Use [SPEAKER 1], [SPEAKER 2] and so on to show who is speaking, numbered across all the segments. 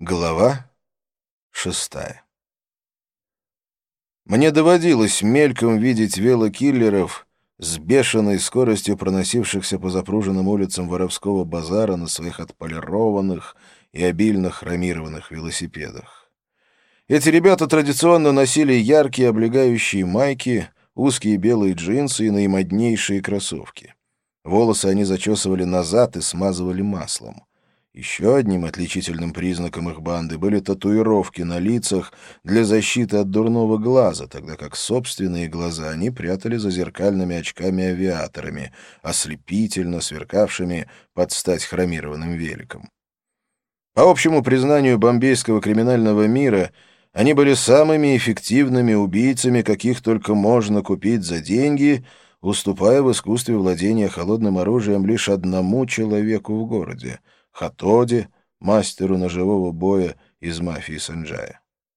[SPEAKER 1] Глава 6. Мне доводилось мельком видеть велокиллеров с бешеной скоростью проносившихся по запруженным улицам воровского базара на своих отполированных и обильно хромированных велосипедах. Эти ребята традиционно носили яркие облегающие майки, узкие белые джинсы и наимоднейшие кроссовки. Волосы они зачесывали назад и смазывали маслом. Еще одним отличительным признаком их банды были татуировки на лицах для защиты от дурного глаза, тогда как собственные глаза они прятали за зеркальными очками-авиаторами, ослепительно сверкавшими под стать хромированным великом. По общему признанию бомбейского криминального мира, они были самыми эффективными убийцами, каких только можно купить за деньги, уступая в искусстве владения холодным оружием лишь одному человеку в городе — Хатоде, мастеру ножевого боя из мафии Санджая.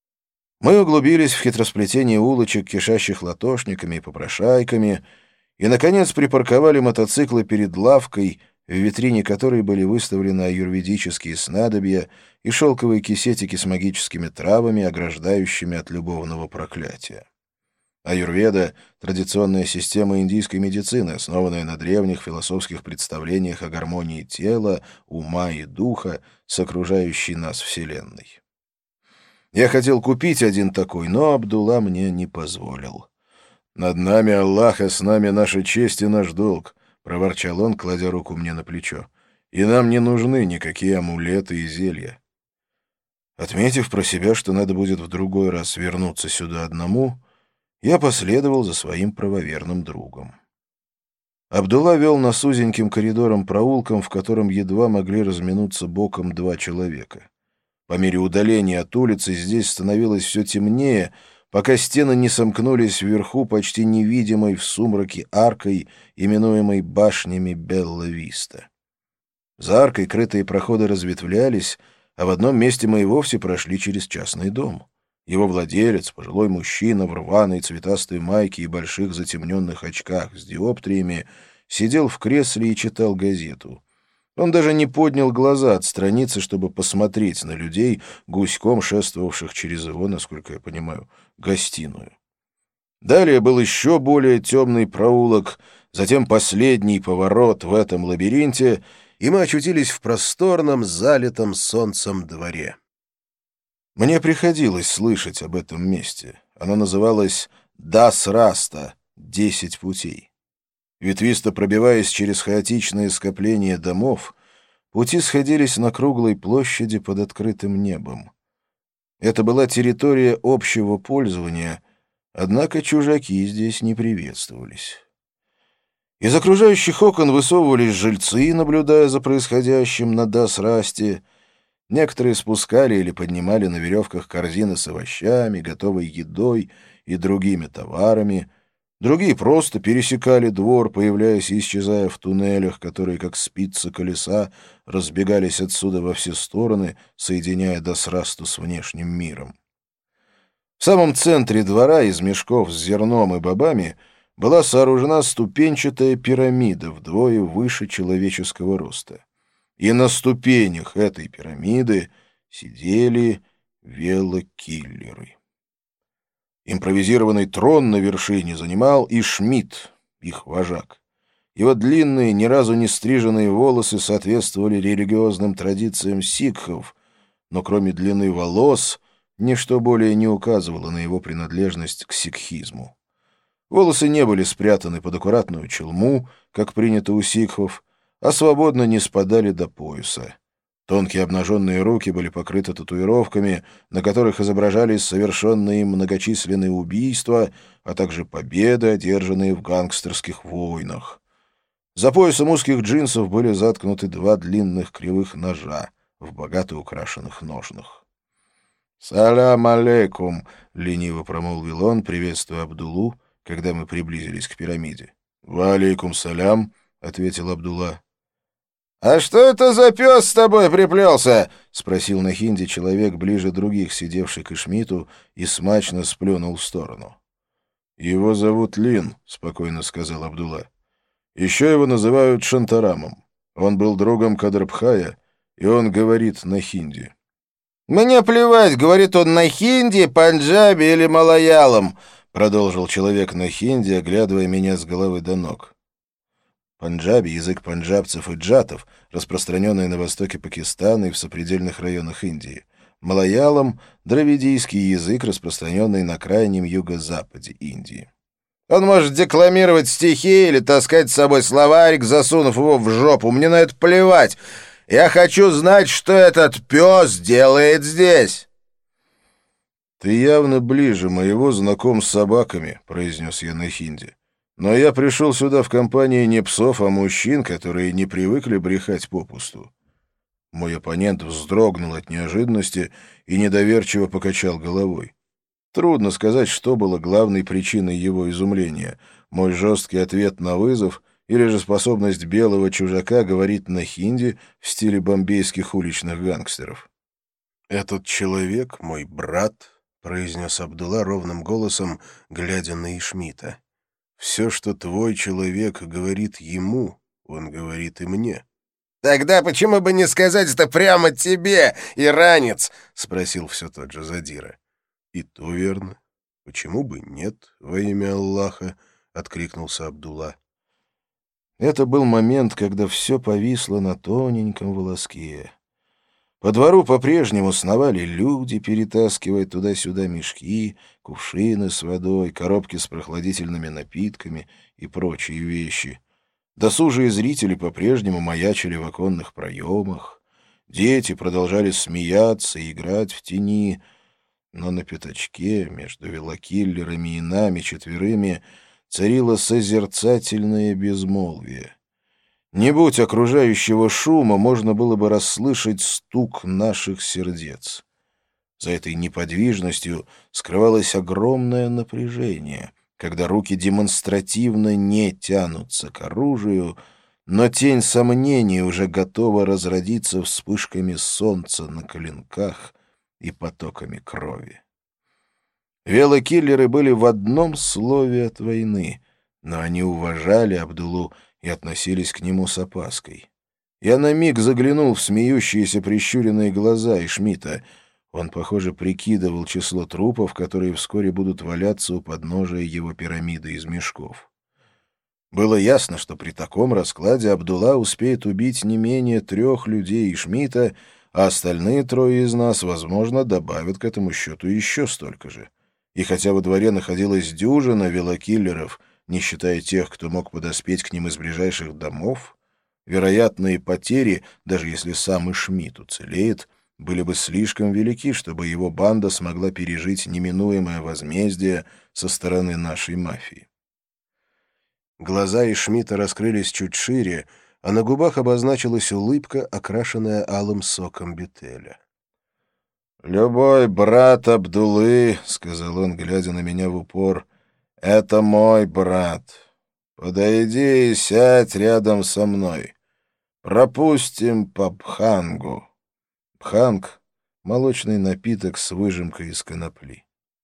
[SPEAKER 1] Мы углубились в хитросплетение улочек, кишащих латошниками и попрошайками, и, наконец, припарковали мотоциклы перед лавкой, в витрине которой были выставлены аюрведические снадобья и шелковые кисетики с магическими травами, ограждающими от любовного проклятия. Аюрведа — традиционная система индийской медицины, основанная на древних философских представлениях о гармонии тела, ума и духа с окружающей нас Вселенной. Я хотел купить один такой, но Абдулла мне не позволил. «Над нами Аллах, а с нами наша честь и наш долг», — проворчал он, кладя руку мне на плечо. «И нам не нужны никакие амулеты и зелья». Отметив про себя, что надо будет в другой раз вернуться сюда одному, я последовал за своим правоверным другом. Абдулла вел нас узеньким коридором-проулком, в котором едва могли разминуться боком два человека. По мере удаления от улицы здесь становилось все темнее, пока стены не сомкнулись вверху почти невидимой в сумраке аркой, именуемой башнями Белла-Виста. За аркой крытые проходы разветвлялись, а в одном месте мы и вовсе прошли через частный дом. Его владелец, пожилой мужчина в рваной цветастой майке и больших затемненных очках с диоптриями, сидел в кресле и читал газету. Он даже не поднял глаза от страницы, чтобы посмотреть на людей, гуськом шествовавших через его, насколько я понимаю, гостиную. Далее был еще более темный проулок, затем последний поворот в этом лабиринте, и мы очутились в просторном, залитом солнцем дворе. Мне приходилось слышать об этом месте. Оно называлось «Дас Раста» — 10 путей. Ветвисто пробиваясь через хаотичные скопления домов, пути сходились на круглой площади под открытым небом. Это была территория общего пользования, однако чужаки здесь не приветствовались. Из окружающих окон высовывались жильцы, наблюдая за происходящим на Дас-Расте. Некоторые спускали или поднимали на веревках корзины с овощами, готовой едой и другими товарами. Другие просто пересекали двор, появляясь и исчезая в туннелях, которые, как спицы колеса, разбегались отсюда во все стороны, соединяя Дас-Расту с внешним миром. В самом центре двора из мешков с зерном и бобами была сооружена ступенчатая пирамида вдвое выше человеческого роста. И на ступенях этой пирамиды сидели велокиллеры. Импровизированный трон на вершине занимал и Шмидт, их вожак. Его длинные, ни разу не стриженные волосы соответствовали религиозным традициям сикхов, но кроме длины волос ничто более не указывало на его принадлежность к сикхизму. Волосы не были спрятаны под аккуратную челму, как принято у сикхов, а свободно не спадали до пояса. Тонкие обнаженные руки были покрыты татуировками, на которых изображались совершенные им многочисленные убийства, а также победы, одержанные в гангстерских войнах. За поясом узких джинсов были заткнуты два длинных кривых ножа в богато украшенных ножнах. «Салям алейкум», — лениво промолвил он, приветствуя Абдуллу, когда мы приблизились к пирамиде. «Ва алейкум салям», — ответил Абдулла. «А что это за пес с тобой приплелся?» — спросил на хинди человек, ближе других сидевший к Ишмиту, и смачно сплюнул в сторону. «Его зовут Лин», — спокойно сказал Абдулла. «Еще его называют Шантарамом. Он был другом Кадрбхая, и он говорит на хинди». «Мне плевать, говорит он на хинди, панджабе или малаялом», — продолжил человек на хинди, оглядывая меня с головы до ног. Панджаби — язык панджабцев и джатов, распространенный на востоке Пакистана и в сопредельных районах Индии. Малаялам — дравидийский язык, распространенный на крайнем юго-западе Индии. «Он может декламировать стихи или таскать с собой словарик, засунув его в жопу. Мне на это плевать. Я хочу знать, что этот пес делает здесь». «Ты явно ближе моего знаком с собаками», — произнес я на хинди. «Но я пришел сюда в компании не псов, а мужчин, которые не привыкли брехать попусту». Мой оппонент вздрогнул от неожиданности и недоверчиво покачал головой. Трудно сказать, что было главной причиной его изумления — мой жесткий ответ на вызов или же способность белого чужака говорить на хинди в стиле бомбейских уличных гангстеров. «Этот человек — мой брат», — произнес Абдулла ровным голосом, глядя на Ишмита. «Все, что твой человек говорит ему, он говорит и мне». «Тогда почему бы не сказать это прямо тебе, иранец?» — спросил все тот же Задира. «И то верно. Почему бы нет, во имя Аллаха?» — откликнулся Абдулла. Это был момент, когда все повисло на тоненьком волоске. По двору по-прежнему сновали люди, перетаскивая туда-сюда мешки, кувшины с водой, коробки с прохладительными напитками и прочие вещи. Досужие зрители по-прежнему маячили в оконных проемах. Дети продолжали смеяться и играть в тени, но на пятачке между велокиллерами и нами четверыми царило созерцательное безмолвие. Не будь окружающего шума, можно было бы расслышать стук наших сердец. За этой неподвижностью скрывалось огромное напряжение, когда руки демонстративно не тянутся к оружию, но тень сомнений уже готова разродиться вспышками солнца на клинках и потоками крови. Велокиллеры были в одном слове от войны, но они уважали Абдуллу и относились к нему с опаской. Я на миг заглянул в смеющиеся прищуренные глаза Ишмита. Он, похоже, прикидывал число трупов, которые вскоре будут валяться у подножия его пирамиды из мешков. Было ясно, что при таком раскладе Абдулла успеет убить не менее 3 людей Ишмита, а остальные 3 из нас, возможно, добавят к этому счету еще столько же. И хотя во дворе находилась дюжина велокиллеров, не считая тех, кто мог подоспеть к ним из ближайших домов, вероятные потери, даже если сам Ишмит уцелеет, были бы слишком велики, чтобы его банда смогла пережить неминуемое возмездие со стороны нашей мафии. Глаза Ишмита раскрылись чуть шире, а на губах обозначилась улыбка, окрашенная алым соком бетеля. «Любой брат Абдуллы, — сказал он, глядя на меня в упор, — это мой брат. Подойди и сядь рядом со мной. Пропустим по бхангу». Бханг — молочный напиток с выжимкой из конопли.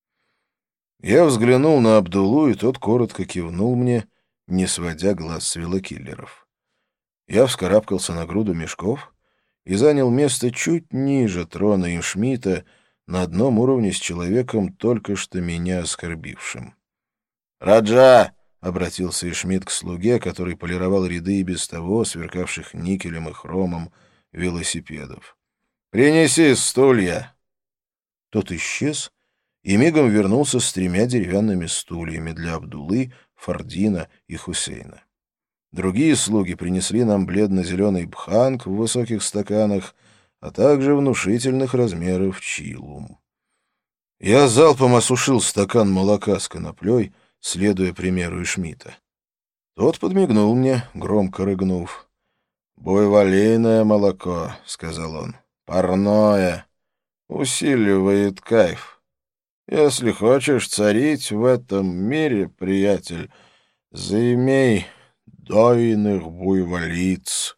[SPEAKER 1] Я взглянул на Абдуллу, и тот коротко кивнул мне, не сводя глаз с велокиллеров. Я вскарабкался на груду мешков и занял место чуть ниже трона Ишмита, на одном уровне с человеком, только что меня оскорбившим. «Раджа!» — обратился Ишмит к слуге, который полировал ряды и без того, сверкавших никелем и хромом, велосипедов. «Принеси стулья!» Тот исчез и мигом вернулся с 3 деревянными стульями для Абдуллы, Фардина и Хусейна. Другие слуги принесли нам бледно-зеленый бханг в высоких стаканах, а также внушительных размеров чилум. Я залпом осушил стакан молока с коноплей, следуя примеру Ишмита. Тот подмигнул мне, громко рыгнув. «Буйволиное молоко», — сказал он, — «парное, усиливает кайф. Если хочешь царить в этом мире, приятель, заимей дойных буйволиц».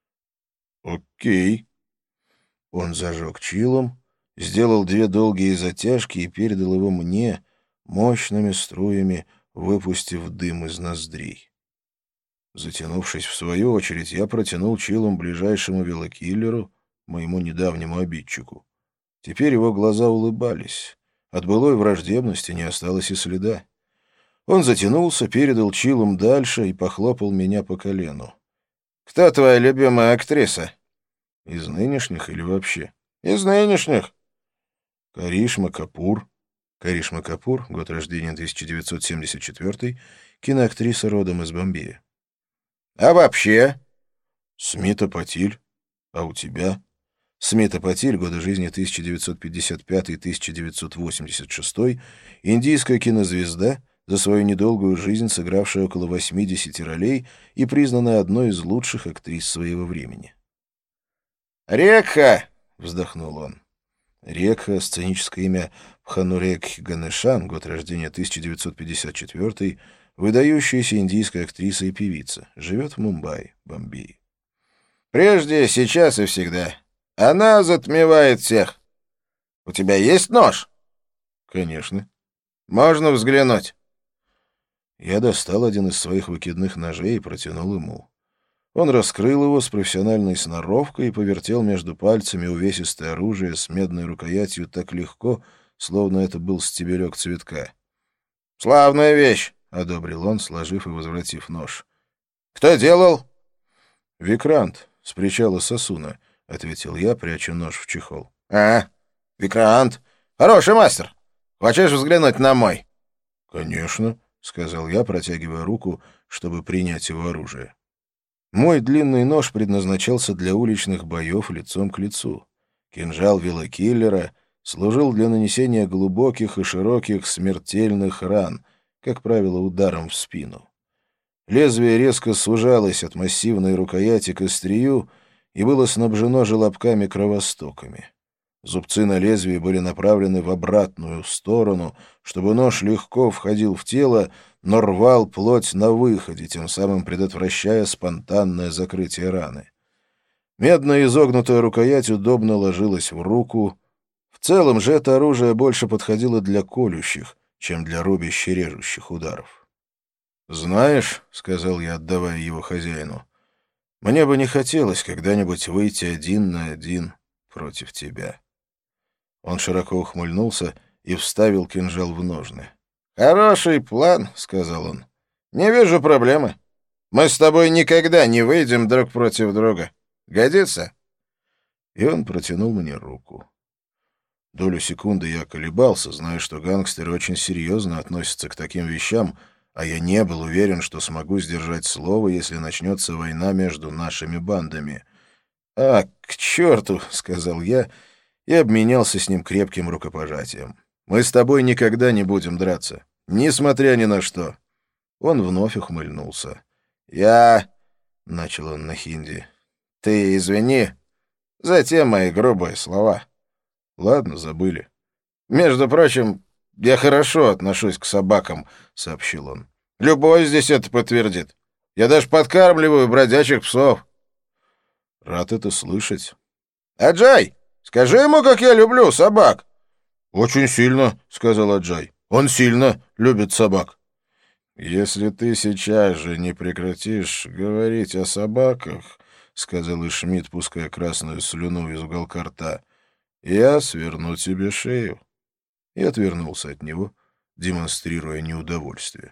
[SPEAKER 1] «Окей». Он зажег чилом, сделал 2 долгие затяжки и передал его мне, мощными струями выпустив дым из ноздрей. Затянувшись в свою очередь, я протянул чилом ближайшему велокиллеру, моему недавнему обидчику. Теперь его глаза улыбались. От былой враждебности не осталось и следа. Он затянулся, передал чилом дальше и похлопал меня по колену. «Кто твоя любимая актриса?» «Из нынешних или вообще?» «Из нынешних». «Каришма Капур». Каришма Капур, год рождения 1974, киноактриса родом из Бомбея. «А вообще?» «Смита Патиль. А у тебя?» Смита Патиль, годы жизни 1955-1986, индийская кинозвезда, за свою недолгую жизнь сыгравшая около 80 ролей и признанная одной из лучших актрис своего времени. «Рекха!» — вздохнул он. Рекха, сценическое имя Бханурек Ганешан, год рождения 1954, выдающаяся индийская актриса и певица, живет в Мумбаи, Бомбей. «Прежде, сейчас и всегда. Она затмевает всех. У тебя есть нож?» «Конечно». «Можно взглянуть?» Я достал один из своих выкидных ножей и протянул ему. Он раскрыл его с профессиональной сноровкой и повертел между пальцами увесистое оружие с медной рукоятью так легко, словно это был стебелек цветка. «Славная вещь!» — одобрил он, сложив и возвратив нож. «Кто делал?» «Викрант, с причала Сосуна», — ответил я, пряча нож в чехол. Викрант. Хороший мастер. Хочешь взглянуть на мой?» «Конечно», — сказал я, протягивая руку, чтобы принять его оружие. Мой длинный нож предназначался для уличных боев лицом к лицу. Кинжал велокиллера служил для нанесения глубоких и широких смертельных ран, как правило, ударом в спину. Лезвие резко сужалось от массивной рукояти к острию и было снабжено желобками-кровостоками. Зубцы на лезвии были направлены в обратную сторону, чтобы нож легко входил в тело, но рвал плоть на выходе, тем самым предотвращая спонтанное закрытие раны. Медная изогнутая рукоять удобно ложилась в руку. В целом же это оружие больше подходило для колющих, чем для рубяще-режущих ударов. «Знаешь, — сказал я, отдавая его хозяину, — мне бы не хотелось когда-нибудь выйти один на один против тебя». Он широко ухмыльнулся и вставил кинжал в ножны. «Хороший план», — сказал он. «Не вижу проблемы. Мы с тобой никогда не выйдем друг против друга. Годится?» И он протянул мне руку. Долю секунды я колебался, зная, что гангстеры очень серьезно относятся к таким вещам, а я не был уверен, что смогу сдержать слово, если начнется война между нашими бандами. К черту», — сказал я, и обменялся с ним крепким рукопожатием. «Мы с тобой никогда не будем драться, несмотря ни на что». Он вновь ухмыльнулся. «Я...» — начал он на хинди. «Ты извини за те мои грубые слова». «Ладно, забыли». «Между прочим, я хорошо отношусь к собакам», — сообщил он. «Любой здесь это подтвердит. Я даже подкармливаю бродячих псов». «Рад это слышать». «Аджай, скажи ему, как я люблю собак». «Очень сильно», — сказал Аджай. «Он сильно любит собак». «Если ты сейчас же не прекратишь говорить о собаках», — сказал Ишмидт, пуская красную слюну из уголка рта, — «я сверну тебе шею». И отвернулся от него, демонстрируя неудовольствие.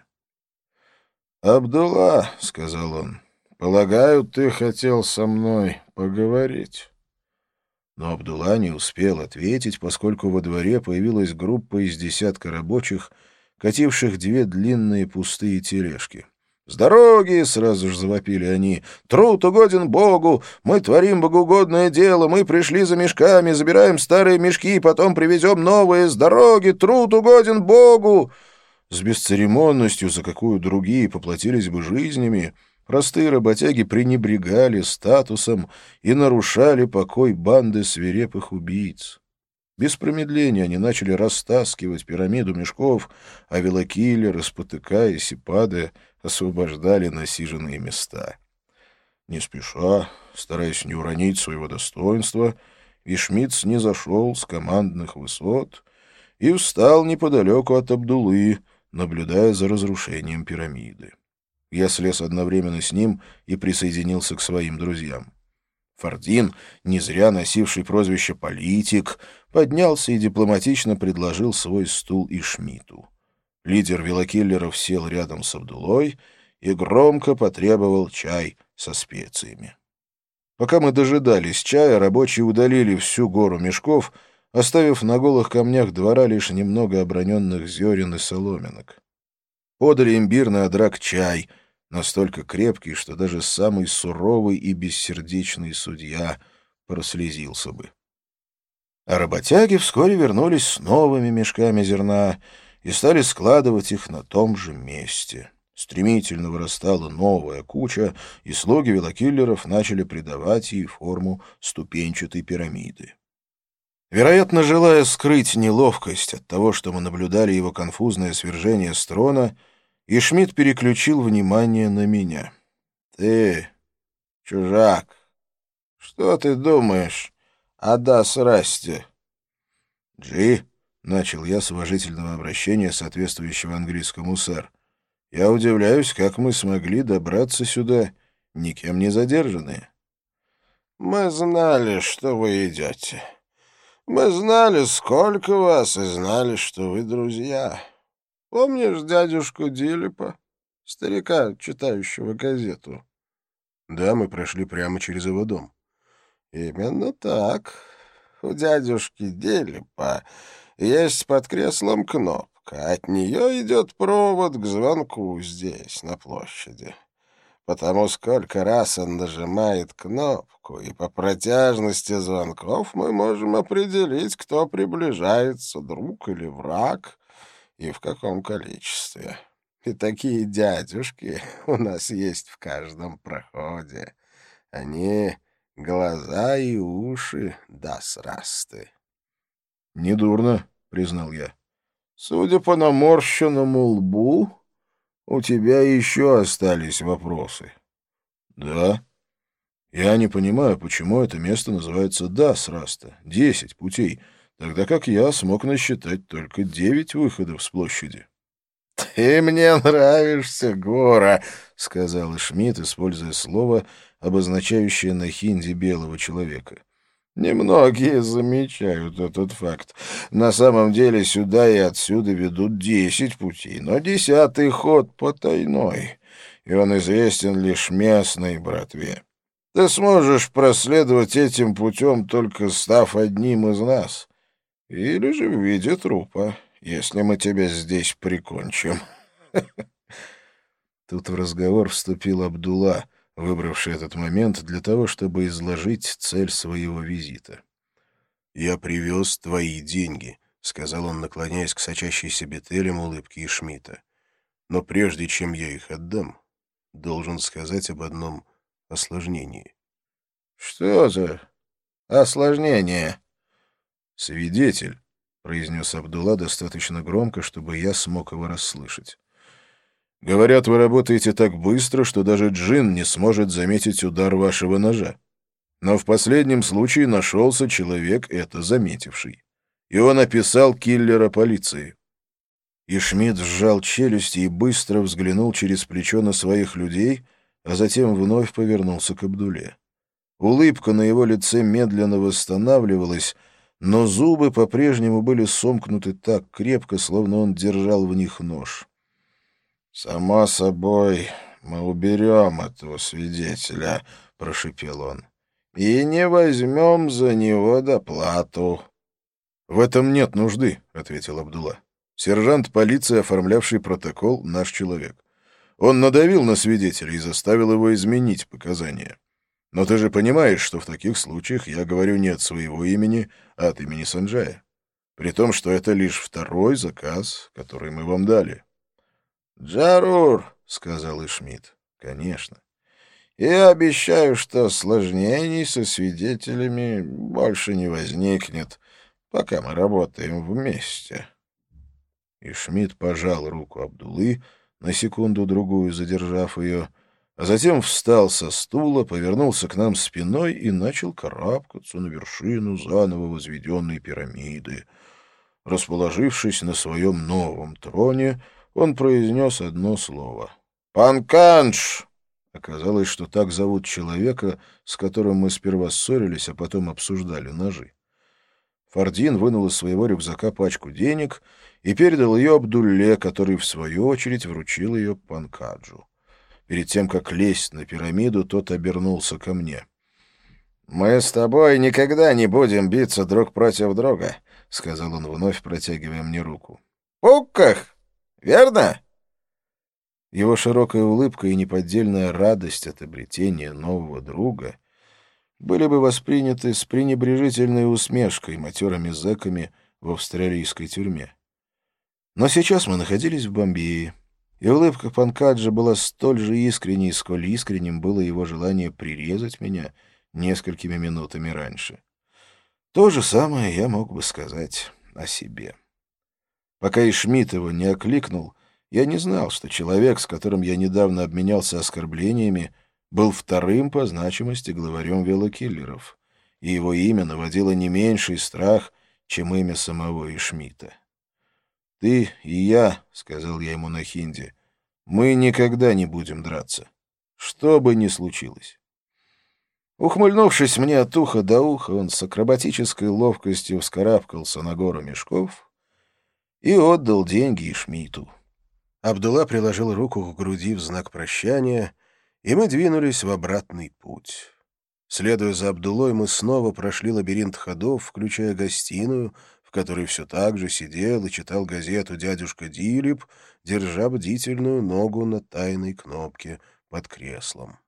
[SPEAKER 1] «Абдулла», — сказал он, — «полагаю, ты хотел со мной поговорить». Но Абдулла не успел ответить, поскольку во дворе появилась группа из десятка рабочих, кативших две длинные пустые тележки. «С дороги!» — сразу же завопили они. «Труд угоден Богу! Мы творим богоугодное дело! Мы пришли за мешками, забираем старые мешки, потом привезем новые! С дороги! Труд угоден Богу!» С бесцеремонностью, за какую другие поплатились бы жизнями, простые работяги пренебрегали статусом и нарушали покой банды свирепых убийц. Без промедления они начали растаскивать пирамиду мешков, а велокиллеры, спотыкаясь и падая, освобождали насиженные места. Не спеша, стараясь не уронить своего достоинства, Ишмидт снизошел с командных высот и встал неподалеку от Абдуллы, наблюдая за разрушением пирамиды. Я слез одновременно с ним и присоединился к своим друзьям. Фардин, не зря носивший прозвище «политик», поднялся и дипломатично предложил свой стул Ишмиту. Лидер велокиллеров сел рядом с Абдулой и громко потребовал чай со специями. Пока мы дожидались чая, рабочие удалили всю гору мешков, оставив на голых камнях двора лишь немного оброненных зерен и соломинок. Подали имбирный одрак чай, настолько крепкий, что даже самый суровый и бессердечный судья прослезился бы. А работяги вскоре вернулись с новыми мешками зерна и стали складывать их на том же месте. Стремительно вырастала новая куча, и слуги велокиллеров начали придавать ей форму ступенчатой пирамиды. Вероятно, желая скрыть неловкость от того, что мы наблюдали его конфузное свержение с трона, Ишмит переключил внимание на меня. «Ты, чужак, что ты думаешь о Дас-Расте?» «Джи», — начал я с уважительного обращения, соответствующего английскому «сэр», «я удивляюсь, как мы смогли добраться сюда, никем не задержанные». «Мы знали, что вы идете. Мы знали, сколько вас, и знали, что вы друзья. Помнишь дядюшку Дилипа, старика, читающего газету?» «Да, мы прошли прямо через его дом». «Именно так. У дядюшки Дилипа есть под креслом кнопка. От нее идет провод к звонку здесь, на площади. Потому сколько раз он нажимает кнопку, и по протяжности звонков мы можем определить, кто приближается, друг или враг, и в каком количестве. И такие дядюшки у нас есть в каждом проходе. Они — глаза и уши Дас-Расты». «Недурно», — признал я. «Судя по наморщенному лбу, у тебя еще остались вопросы». «Да. Я не понимаю, почему это место называется Дас-Раста, 10 путей, тогда как я смог насчитать только 9 выходов с площади». «Ты мне нравишься, Гора», — сказал Шмидт, используя слово, обозначающее на хинди белого человека. «Немногие замечают этот факт. На самом деле сюда и отсюда ведут 10 путей, но 10-й ход потайной, и он известен лишь местной братве. Ты сможешь проследовать этим путем, только став одним из нас, или же в виде трупа, если мы тебя здесь прикончим». Тут в разговор вступил Абдулла, выбравший этот момент для того, чтобы изложить цель своего визита. «Я привез твои деньги», — сказал он, наклоняясь к сочащейся бетелем улыбке Ишмита. «Но прежде чем я их отдам, должен сказать об одном осложнении». «Что за осложнение?» «Свидетель», — произнес Абдулла достаточно громко, чтобы я смог его расслышать. «Говорят, вы работаете так быстро, что даже джин не сможет заметить удар вашего ножа. Но в последнем случае нашелся человек, это заметивший. И он описал киллера полиции». И Шмидт сжал челюсти и быстро взглянул через плечо на своих людей, а затем вновь повернулся к Абдулле. Улыбка на его лице медленно восстанавливалась, но зубы по-прежнему были сомкнуты так крепко, словно он держал в них нож. «Само собой, мы уберем этого свидетеля», — прошепел он, — «и не возьмем за него доплату». «В этом нет нужды», — ответил Абдулла. «Сержант полиции, оформлявший протокол, наш человек. Он надавил на свидетеля и заставил его изменить показания. Но ты же понимаешь, что в таких случаях я говорю не от своего имени, а от имени Санджая. При том, что это лишь второй заказ, который мы вам дали». «Джарур», — сказал Ишмит, — «конечно. Я обещаю, что осложнений со свидетелями больше не возникнет, пока мы работаем вместе». Ишмит пожал руку Абдуллы, на секунду-другую задержав ее, а затем встал со стула, повернулся к нам спиной и начал карабкаться на вершину заново возведенной пирамиды. Расположившись на своем новом троне, он произнес одно слово. «Панканш!» Оказалось, что так зовут человека, с которым мы сперва ссорились, а потом обсуждали ножи. Фардин вынул из своего рюкзака пачку денег и передал ее Абдулле, который, в свою очередь, вручил ее Панкаджу. Перед тем, как лезть на пирамиду, тот обернулся ко мне. «Мы с тобой никогда не будем биться друг против друга», — сказал он, вновь протягивая мне руку. «Пукках! Верно?» Его широкая улыбка и неподдельная радость от обретения нового друга были бы восприняты с пренебрежительной усмешкой матерыми зэками в австралийской тюрьме. Но сейчас мы находились в Бомбее, и улыбка Панкаджа была столь же искренней, сколь искренним было его желание прирезать меня несколькими минутами раньше. То же самое я мог бы сказать о себе. Пока Ишмит его не окликнул, я не знал, что человек, с которым я недавно обменялся оскорблениями, был вторым по значимости главарем велокиллеров, и его имя наводило не меньший страх, чем имя самого Ишмита. «Ты и я», — сказал я ему на хинди, — «мы никогда не будем драться, что бы ни случилось». Ухмыльнувшись мне от уха до уха, он с акробатической ловкостью вскарабкался на гору мешков и отдал деньги Ишмиту. Абдулла приложил руку к груди в знак прощания, и мы двинулись в обратный путь. Следуя за Абдуллой, мы снова прошли лабиринт ходов, включая гостиную, в которой все так же сидел и читал газету дядюшка Дилип, держа бдительную ногу на тайной кнопке под креслом.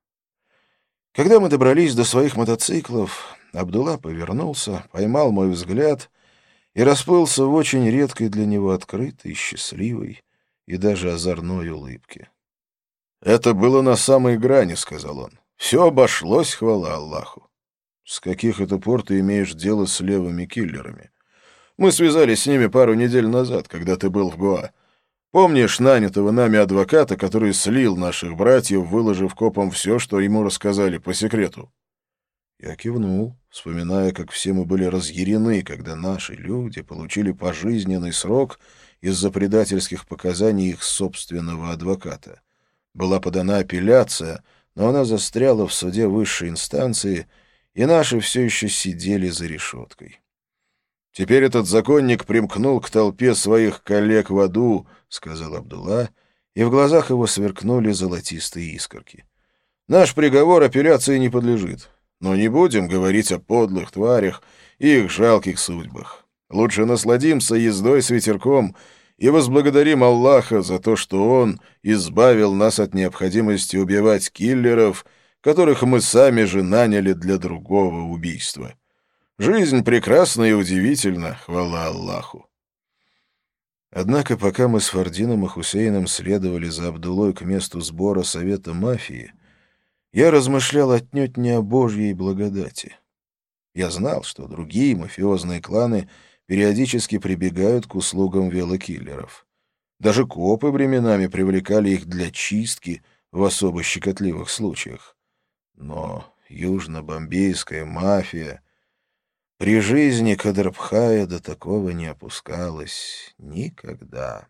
[SPEAKER 1] Когда мы добрались до своих мотоциклов, Абдулла повернулся, поймал мой взгляд и расплылся в очень редкой для него открытой, счастливой и даже озорной улыбке. «Это было на самой грани», — сказал он. «Все обошлось, хвала Аллаху». «С каких это пор ты имеешь дело с левыми киллерами? Мы связались с ними пару недель назад, когда ты был в Гоа. Помнишь нанятого нами адвоката, который слил наших братьев, выложив копам все, что ему рассказали по секрету?» Я кивнул, вспоминая, как все мы были разъярены, когда наши люди получили пожизненный срок из-за предательских показаний их собственного адвоката. Была подана апелляция, но она застряла в суде высшей инстанции, и наши все еще сидели за решеткой. «Теперь этот законник примкнул к толпе своих коллег в аду», — сказал Абдулла, и в глазах его сверкнули золотистые искорки. «Наш приговор апелляции не подлежит, но не будем говорить о подлых тварях и их жалких судьбах. Лучше насладимся ездой с ветерком и возблагодарим Аллаха за то, что Он избавил нас от необходимости убивать киллеров, которых мы сами же наняли для другого убийства. Жизнь прекрасна и удивительна, хвала Аллаху». Однако, пока мы с Фардином и Хусейном следовали за Абдуллой к месту сбора совета мафии, я размышлял отнюдь не о Божьей благодати. Я знал, что другие мафиозные кланы периодически прибегают к услугам велокиллеров. Даже копы временами привлекали их для чистки в особо щекотливых случаях. Но южно-бомбейская мафия при жизни Кадрбхая до такого не опускалась никогда.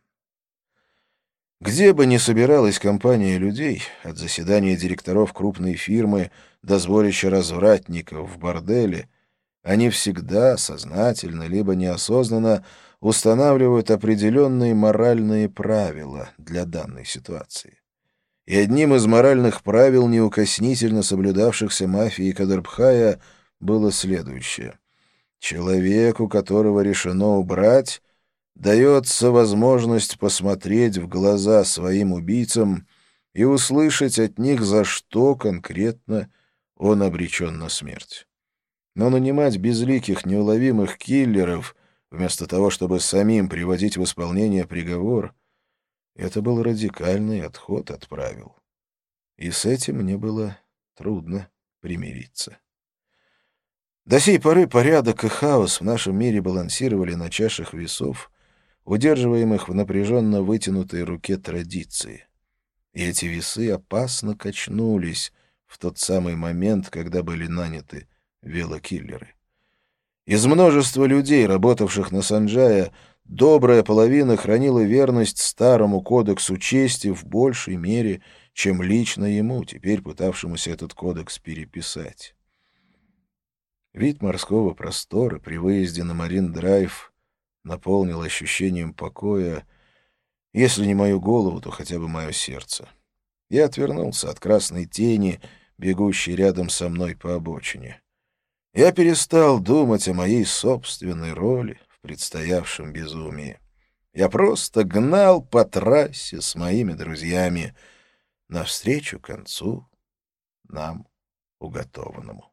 [SPEAKER 1] Где бы ни собиралась компания людей, от заседания директоров крупной фирмы до сборища развратников в борделе, они всегда, сознательно либо неосознанно, устанавливают определенные моральные правила для данной ситуации. И одним из моральных правил, неукоснительно соблюдавшихся мафией Кадрбхая, было следующее. Человеку, которого решено убрать, дается возможность посмотреть в глаза своим убийцам и услышать от них, за что конкретно он обречен на смерть. Но нанимать безликих, неуловимых киллеров, вместо того, чтобы самим приводить в исполнение приговор, это был радикальный отход от правил. И с этим мне было трудно примириться. До сей поры порядок и хаос в нашем мире балансировали на чашах весов, удерживаемых в напряженно вытянутой руке традиции. И эти весы опасно качнулись в тот самый момент, когда были наняты велокиллеры. Из множества людей, работавших на Санджая, добрая половина хранила верность старому кодексу чести в большей мере, чем лично ему, теперь пытавшемуся этот кодекс переписать. Вид морского простора при выезде на Марин-драйв наполнил ощущением покоя, если не мою голову, то хотя бы мое сердце. Я отвернулся от красной тени, бегущей рядом со мной по обочине. Я перестал думать о моей собственной роли в предстоявшем безумии. Я просто гнал по трассе с моими друзьями навстречу концу нам уготованному.